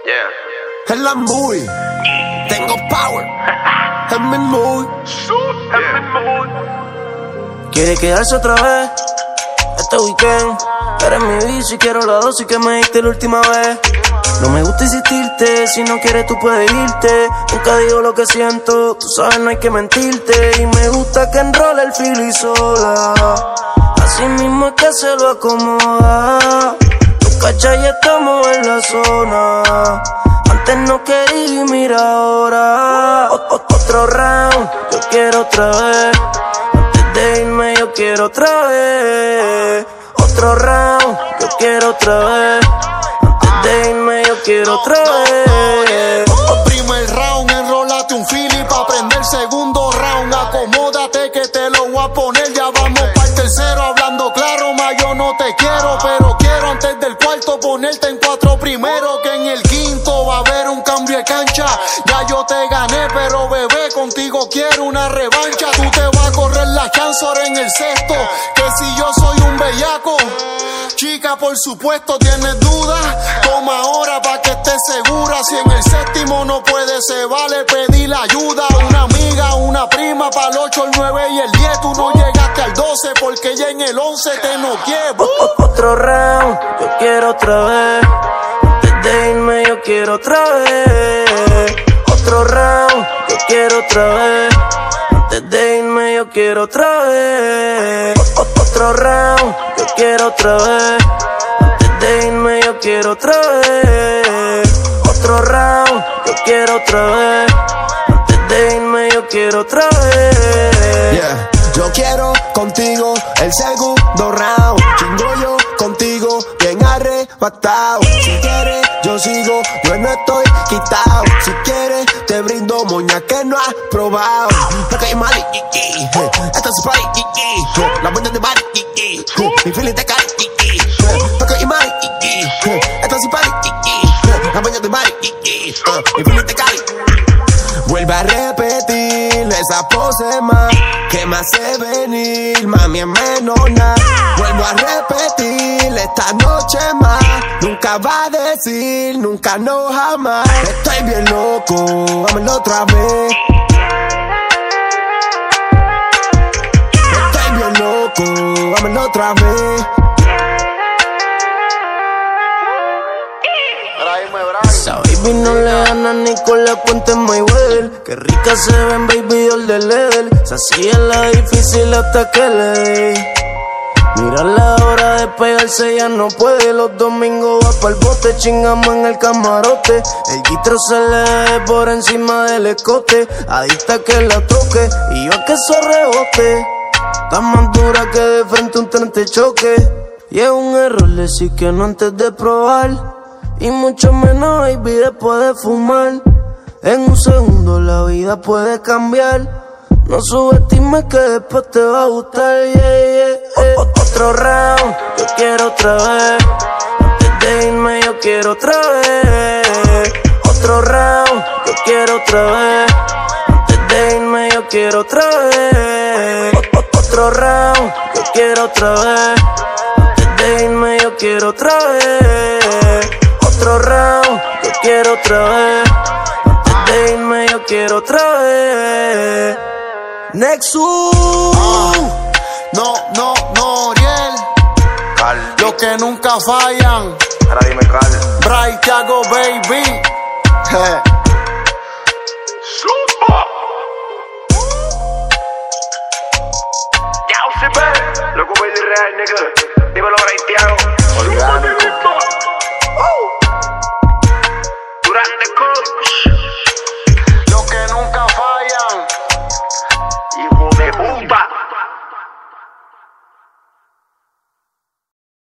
Es la movie, tengo power, es mi movie. Quiere quedarse otra vez este weekend. Eres mi bici, quiero la dosis que me diste la última vez. No me gusta insistirte, si no quieres tú puedes irte. Nunca digo lo que siento, tú sabes no hay que mentirte. Y me gusta que enrole el fili sola, así mismo es que se lo acomoda. Tú cachai y estamos en la zona. Antes no quería y mira ahora. Otro round, yo quiero otra vez. Antes de irme yo quiero otra vez. Otro round, yo quiero otra vez. Antes de irme yo quiero otra vez. Primer round, enrólate un fili pa' prender segundo round. Acomódate que te lo voy a poner. Ya vamos para el tercero, hablando claro, ma yo no te quiero. Pero quiero antes del cuarto ponerte en 4 primero. Que en el quinto va a haber un cambio de cancha. Ya yo te gané, pero bebé, contigo quiero una revancha. Tú te vas a correr la chance ahora en el sexto. Que si yo soy un bellaco, chica, por supuesto, ¿tienes dudas? Toma ahora pa' que estés segura. Si en el séptimo no puede, se vale pedir ayuda. Una amiga, una prima, pa' el 8, el 9 y el 10. Tú no llegaste al 12 porque ya en el 11 te noqué. Otro round, yo quiero otra vez. Antes de irme yo quiero otra vez. Otro round, yo quiero otra vez. Antes de irme yo quiero otra vez. Otro round, yo quiero otra vez. Antes de irme yo quiero otra vez. Otro round, yo quiero otra vez. Antes de irme yo quiero otra vez. Yeah. Yo quiero contigo el segundo round. Chingo yo contigo bien arrebatado. Si quieres yo sigo, yo no estoy quitado. Si quieres te brindo moña que no has probado. Porque hay mal, esto es party, la buena de bar, mi feeling de cari. Porque hay mal, esto es party, la buena de bar, mi feeling de cari. Vuelve a repetir esa pose más que me hace venir, mami, es menos nada. Vuelvo a repetir esta noche más. Nunca va a decir, nunca, no, jamás. Estoy bien loco, vámonos otra vez. Estoy bien loco, vámonos otra vez. Esa baby no le gana ni con la cuenta en Mayweather. Qué rica se ven baby doll de leather. Se hacía la difícil hasta que le di. Mira la hora de pegarse, ya no puede. Los domingos va pa'l bote, chingamos en el camarote. El guitro se le deje por encima del escote. Adicta que la toque y yo a que eso rebote. Está más dura que de frente un tren te choque. Y es un error decir que no antes de probar. Y mucho menos, baby, después de fumar. En un segundo la vida puede cambiar. No subestimes que después te va a gustar, Otro round, yo quiero otra vez. Antes de irme yo quiero otra vez. Otro round, yo quiero otra vez. Antes de irme yo quiero otra vez. Otro round, yo quiero otra vez. Antes de irme yo quiero otra vez. Otro round, yo quiero otra vez. Antes de irme yo quiero otra vez. Nexus. No, Ariel. Los que nunca fallan. Ahora dime, Carl. Bright Thiago, baby. Ya, loco, baby real, nigga. Dímelo, Bright Thiago. Orgánico.